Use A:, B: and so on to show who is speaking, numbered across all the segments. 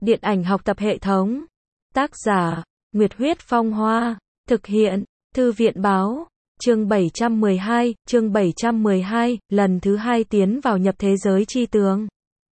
A: Điện ảnh học tập hệ thống. Tác giả, Nguyệt Huyết Phong Hoa. Thực hiện, Thư viện Báo. Chương 712, lần thứ 2 tiến vào nhập thế giới chi tướng.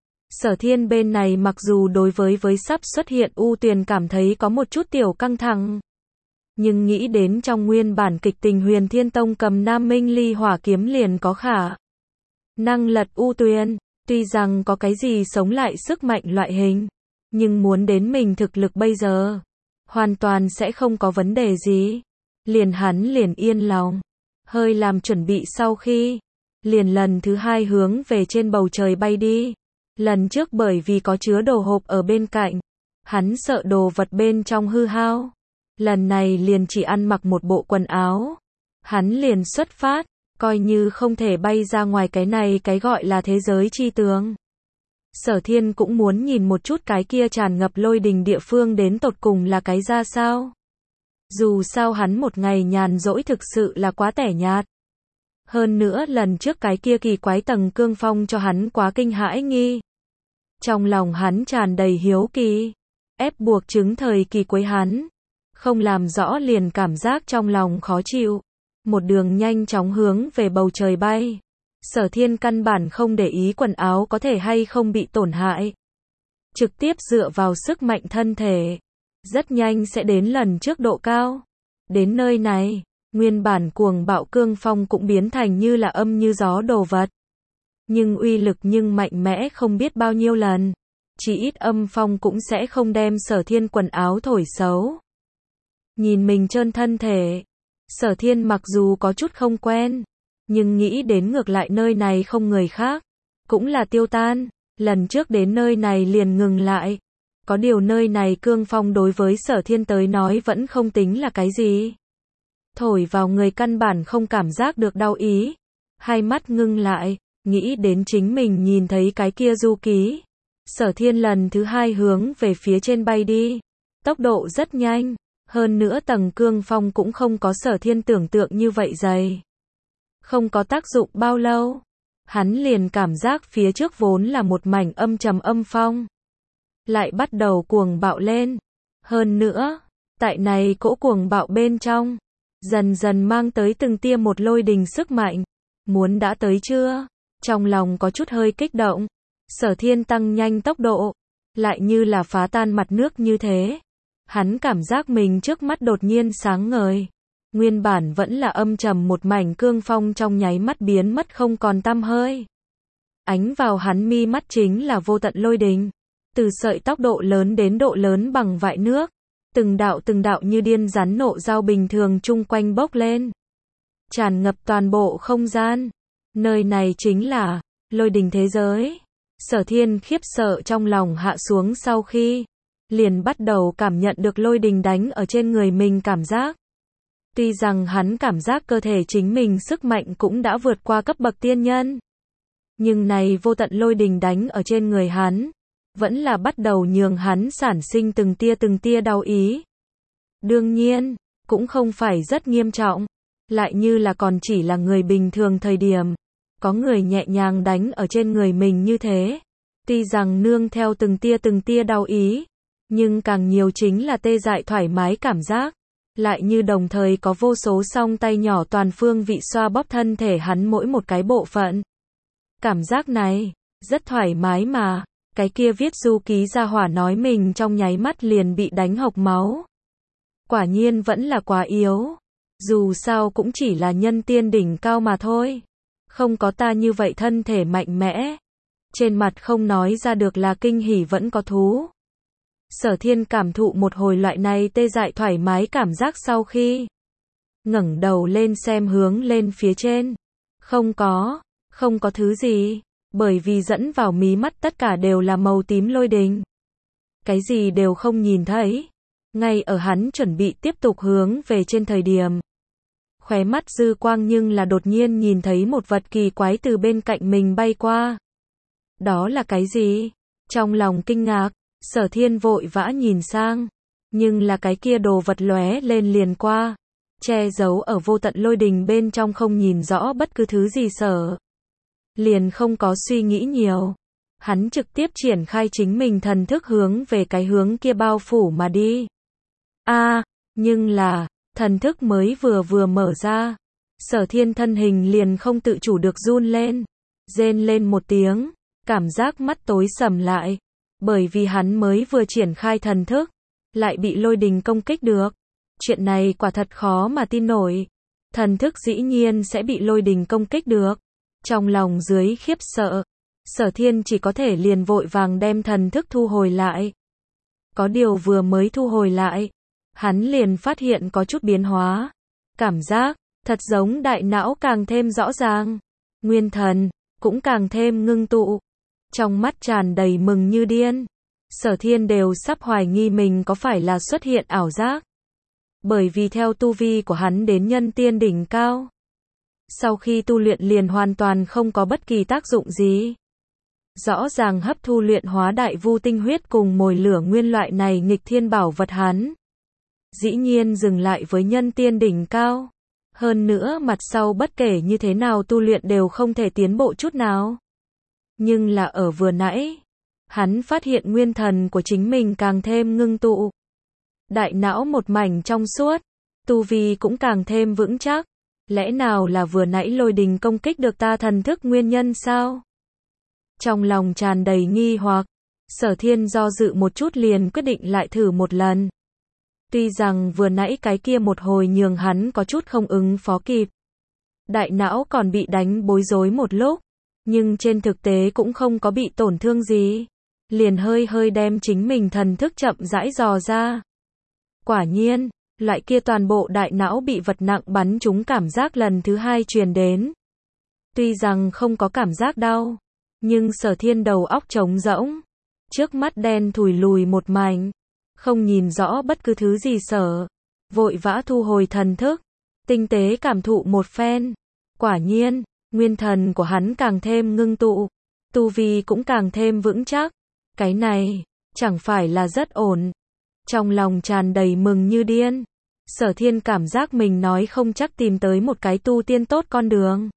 A: Sở Thiên bên này mặc dù đối với sắp xuất hiện U Tuyền cảm thấy có một chút tiểu căng thẳng. Nhưng nghĩ đến trong nguyên bản kịch tình Huyền Thiên Tông cầm Nam Minh Ly Hỏa kiếm liền có khả năng lật U Tuyền, tuy rằng có cái gì sống lại sức mạnh loại hình, nhưng muốn đến mình thực lực bây giờ, hoàn toàn sẽ không có vấn đề gì. Hắn liền yên lòng, hơi làm chuẩn bị sau khi, lần thứ 2 hướng về trên bầu trời bay đi. Lần trước bởi vì có chứa đồ hộp ở bên cạnh, hắn sợ đồ vật bên trong hư hao. Lần này chỉ ăn mặc một bộ quần áo. Hắn liền xuất phát, coi như không thể bay ra ngoài cái gọi là thế giới chi tướng. Sở Thiên cũng muốn nhìn một chút cái kia tràn ngập lôi đình địa phương đến tột cùng là cái ra sao. Dù sao hắn một ngày nhàn rỗi thực sự là quá tẻ nhạt. Hơn nữa lần trước cái kia kỳ quái tầng cương phong cho hắn quá kinh hãi nghi. Trong lòng hắn tràn đầy hiếu kỳ, ép buộc chứng thời kỳ cuối hắn không làm rõ liền cảm giác trong lòng khó chịu. Một đường nhanh chóng hướng về bầu trời bay. Sở Thiên căn bản không để ý quần áo có thể hay không bị tổn hại. Trực tiếp dựa vào sức mạnh thân thể. Rất nhanh sẽ đến lần trước độ cao. Đến nơi này, nguyên bản cuồng bạo cương phong cũng biến thành như là âm như gió đồ vật. Nhưng uy lực mạnh mẽ không biết bao nhiêu lần. Chỉ ít âm phong cũng sẽ không đem Sở Thiên quần áo thổi xấu. Nhìn mình trơn thân thể, Sở Thiên mặc dù có chút không quen, nhưng nghĩ đến ngược lại nơi này không người khác, cũng là tiêu tan. Lần trước đến nơi này liền ngừng lại. Có điều nơi này cương phong đối với Sở Thiên tới nói vẫn không tính là cái gì. Thổi vào người căn bản không cảm giác được đau ý. Hai mắt ngưng lại, nghĩ đến chính mình nhìn thấy cái kia du ký. Sở Thiên lần thứ 2 hướng về phía trên bay đi. Tốc độ rất nhanh. Hơn nữa tầng cương phong cũng không có Sở Thiên tưởng tượng như vậy dày. Không có tác dụng bao lâu, hắn liền cảm giác phía trước vốn là một mảnh âm trầm âm phong, lại bắt đầu cuồng bạo lên. Hơn nữa, tại này cỗ cuồng bạo bên trong, dần dần mang tới từng tia một lôi đình sức mạnh. Muốn đã tới chưa? Trong lòng có chút hơi kích động. Sở Thiên tăng nhanh tốc độ, lại như là phá tan mặt nước như thế. Hắn cảm giác mình trước mắt đột nhiên sáng ngời. Nguyên bản vẫn là âm trầm một mảnh cương phong trong nháy mắt biến mất không còn tăm hơi. Ánh vào hắn mi mắt chính là vô tận lôi đình. Từ sợi tóc độ lớn đến độ lớn bằng vại nước. Từng đạo như điên rắn nộ dao bình thường chung quanh bốc lên. Tràn ngập toàn bộ không gian. Nơi này chính là lôi đình thế giới. Sở Thiên khiếp sợ trong lòng hạ xuống sau khi liền bắt đầu cảm nhận được lôi đình đánh ở trên người mình cảm giác. Tuy rằng hắn cảm giác cơ thể chính mình sức mạnh cũng đã vượt qua cấp bậc tiên nhân. Nhưng này vô tận lôi đình đánh ở trên người hắn, vẫn là bắt đầu nhường hắn sản sinh từng tia đau ý. Đương nhiên, cũng không phải rất nghiêm trọng, lại như là còn chỉ là người bình thường thời điểm. Có người nhẹ nhàng đánh ở trên người mình như thế. Tuy rằng nương theo từng tia đau ý, nhưng càng nhiều chính là tê dại thoải mái cảm giác. Lại như đồng thời có vô số song tay nhỏ toàn phương vị xoa bóp thân thể hắn mỗi một cái bộ phận. Cảm giác này, rất thoải mái mà. Cái kia viết du ký ra hỏa nói mình trong nháy mắt liền bị đánh hộc máu. Quả nhiên vẫn là quá yếu. Dù sao cũng chỉ là nhân tiên đỉnh cao mà thôi. Không có ta như vậy thân thể mạnh mẽ. Trên mặt không nói ra được là kinh hỉ vẫn có thú. Sở Thiên cảm thụ một hồi loại này tê dại thoải mái cảm giác sau khi ngẩng đầu lên xem hướng lên phía trên. Không có thứ gì, bởi vì dẫn vào mí mắt tất cả đều là màu tím lôi đình. Cái gì đều không nhìn thấy. Ngay ở hắn chuẩn bị tiếp tục hướng về trên thời điểm, khóe mắt dư quang nhưng là đột nhiên nhìn thấy một vật kỳ quái từ bên cạnh mình bay qua. Đó là cái gì? Trong lòng kinh ngạc, Sở Thiên vội vã nhìn sang, nhưng là cái kia đồ vật lóe lên liền qua, che giấu ở vô tận lôi đình bên trong không nhìn rõ bất cứ thứ gì. Sở liền không có suy nghĩ nhiều, hắn trực tiếp triển khai chính mình thần thức hướng về cái hướng kia bao phủ mà đi. Nhưng là, thần thức mới vừa mở ra, Sở Thiên thân hình liền không tự chủ được run lên, rên lên một tiếng, cảm giác mắt tối sầm lại, bởi vì hắn mới vừa triển khai thần thức, lại bị lôi đình công kích được. Chuyện này quả thật khó mà tin nổi, thần thức dĩ nhiên sẽ bị lôi đình công kích được. Trong lòng dưới khiếp sợ, Sở Thiên chỉ có thể liền vội vàng đem thần thức thu hồi lại. Có điều vừa mới thu hồi lại, hắn liền phát hiện có chút biến hóa. Cảm giác, thật giống đại não càng thêm rõ ràng. Nguyên thần, cũng càng thêm ngưng tụ. Trong mắt tràn đầy mừng như điên. Sở Thiên đều sắp hoài nghi mình có phải là xuất hiện ảo giác. Bởi vì theo tu vi của hắn đến nhân tiên đỉnh cao, sau khi tu luyện liền hoàn toàn không có bất kỳ tác dụng gì. Rõ ràng hấp thu luyện hóa đại vu tinh huyết cùng mồi lửa nguyên loại này nghịch thiên bảo vật hắn dĩ nhiên dừng lại với nhân tiên đỉnh cao. Hơn nữa mặt sau bất kể như thế nào tu luyện đều không thể tiến bộ chút nào. Nhưng là ở vừa nãy, hắn phát hiện nguyên thần của chính mình càng thêm ngưng tụ. Đại não một mảnh trong suốt, tu vi cũng càng thêm vững chắc. Lẽ nào là vừa nãy lôi đình công kích được ta thần thức nguyên nhân sao? Trong lòng tràn đầy nghi hoặc, Sở Thiên do dự một chút liền quyết định lại thử một lần. Tuy rằng vừa nãy cái kia một hồi nhường hắn có chút không ứng phó kịp. Đại não còn bị đánh bối rối một lúc, nhưng trên thực tế cũng không có bị tổn thương gì. Liền hơi đem chính mình thần thức chậm rãi dò ra. Quả nhiên, loại kia toàn bộ đại não bị vật nặng bắn trúng cảm giác lần thứ hai truyền đến. Tuy rằng không có cảm giác đau, nhưng Sở Thiên đầu óc trống rỗng, trước mắt đen thùi lùi một mảnh, không nhìn rõ bất cứ thứ gì sở. Vội vã thu hồi thần thức, tinh tế cảm thụ một phen. Quả nhiên, nguyên thần của hắn càng thêm ngưng tụ, tu vi cũng càng thêm vững chắc. Cái này, chẳng phải là rất ổn. Trong lòng tràn đầy mừng như điên, Sở Thiên cảm giác mình nói không chắc tìm tới một cái tu tiên tốt con đường.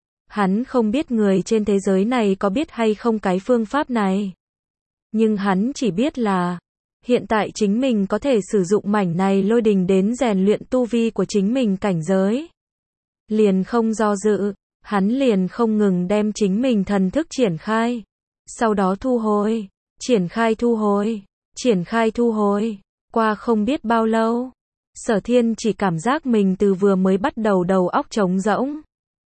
A: Hắn không biết người trên thế giới này có biết hay không cái phương pháp này. Nhưng hắn chỉ biết là, hiện tại chính mình có thể sử dụng mảnh này lôi đình đến rèn luyện tu vi của chính mình cảnh giới. Liền không do dự, hắn liền không ngừng đem chính mình thần thức triển khai. Sau đó thu hồi, triển khai thu hồi, triển khai thu hồi. Qua không biết bao lâu, Sở Thiên chỉ cảm giác mình từ vừa mới bắt đầu đầu óc trống rỗng.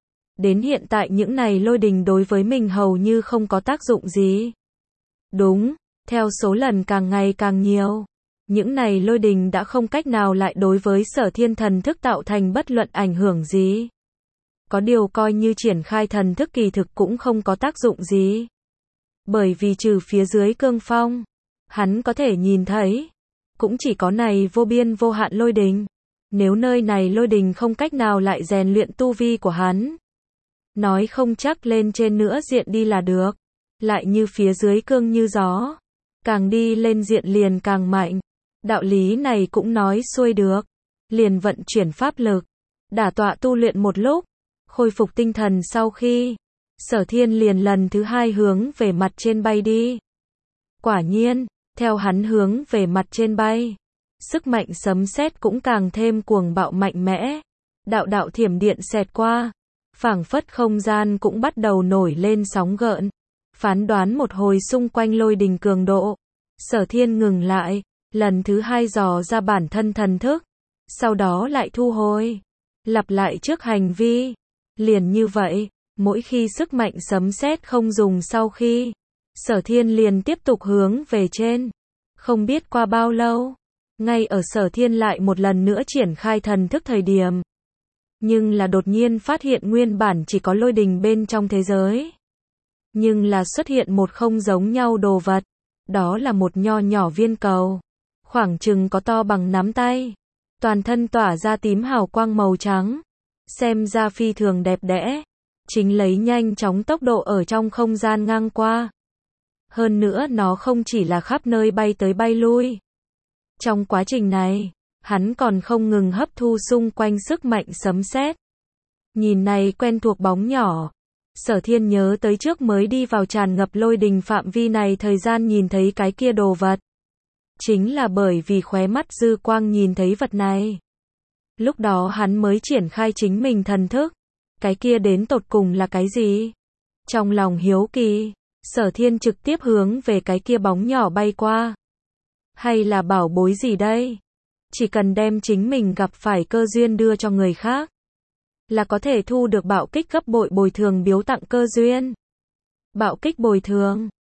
A: Đến hiện tại những này lôi đình đối với mình hầu như không có tác dụng gì. Đúng, theo số lần càng ngày càng nhiều, những này lôi đình đã không cách nào lại đối với Sở Thiên thần thức tạo thành bất luận ảnh hưởng gì. Có điều coi như triển khai thần thức kỳ thực cũng không có tác dụng gì. Bởi vì trừ phía dưới cương phong, hắn có thể nhìn thấy, cũng chỉ có này vô biên vô hạn lôi đình. Nếu nơi này lôi đình không cách nào lại rèn luyện tu vi của hắn, nói không chắc lên trên nữa diện đi là được. Lại như phía dưới cương như gió, càng đi lên diện liền càng mạnh. Đạo lý này cũng nói xuôi được. Liền vận chuyển pháp lực, đả tọa tu luyện một lúc, khôi phục tinh thần sau khi, Sở Thiên liền lần thứ hai hướng về mặt trên bay đi. Quả nhiên, theo hắn hướng về mặt trên bay, sức mạnh sấm sét cũng càng thêm cuồng bạo mạnh mẽ. Đạo đạo thiểm điện xẹt qua, phảng phất không gian cũng bắt đầu nổi lên sóng gợn. Phán đoán một hồi xung quanh lôi đình cường độ, Sở Thiên ngừng lại, lần thứ hai dò ra bản thân thần thức, sau đó lại thu hồi, lặp lại trước hành vi. Liền như vậy, mỗi khi sức mạnh sấm sét không dùng sau khi, Sở Thiên liền tiếp tục hướng về trên. Không biết qua bao lâu, ngay ở Sở Thiên lại một lần nữa triển khai thần thức thời điểm, nhưng là đột nhiên phát hiện nguyên bản chỉ có lôi đình bên trong thế giới, nhưng là xuất hiện một không giống nhau đồ vật. Đó là một nho nhỏ viên cầu, khoảng chừng có to bằng nắm tay, toàn thân tỏa ra tím hào quang màu trắng, xem ra phi thường đẹp đẽ, chính lấy nhanh chóng tốc độ ở trong không gian ngang qua. Hơn nữa nó không chỉ là khắp nơi bay tới bay lui. Trong quá trình này, hắn còn không ngừng hấp thu xung quanh sức mạnh sấm sét. Nhìn này quen thuộc bóng nhỏ, Sở Thiên nhớ tới trước mới đi vào tràn ngập lôi đình phạm vi này thời gian nhìn thấy cái kia đồ vật. Chính là bởi vì khóe mắt dư quang nhìn thấy vật này. Lúc đó hắn mới triển khai chính mình thần thức. Cái kia đến tột cùng là cái gì? Trong lòng hiếu kỳ, Sở Thiên trực tiếp hướng về cái kia bóng nhỏ bay qua. Hay là bảo bối gì đây? Chỉ cần đem chính mình gặp phải cơ duyên đưa cho người khác, là có thể thu được bạo kích gấp bội bồi thường biếu tặng cơ duyên. Bạo kích bồi thường.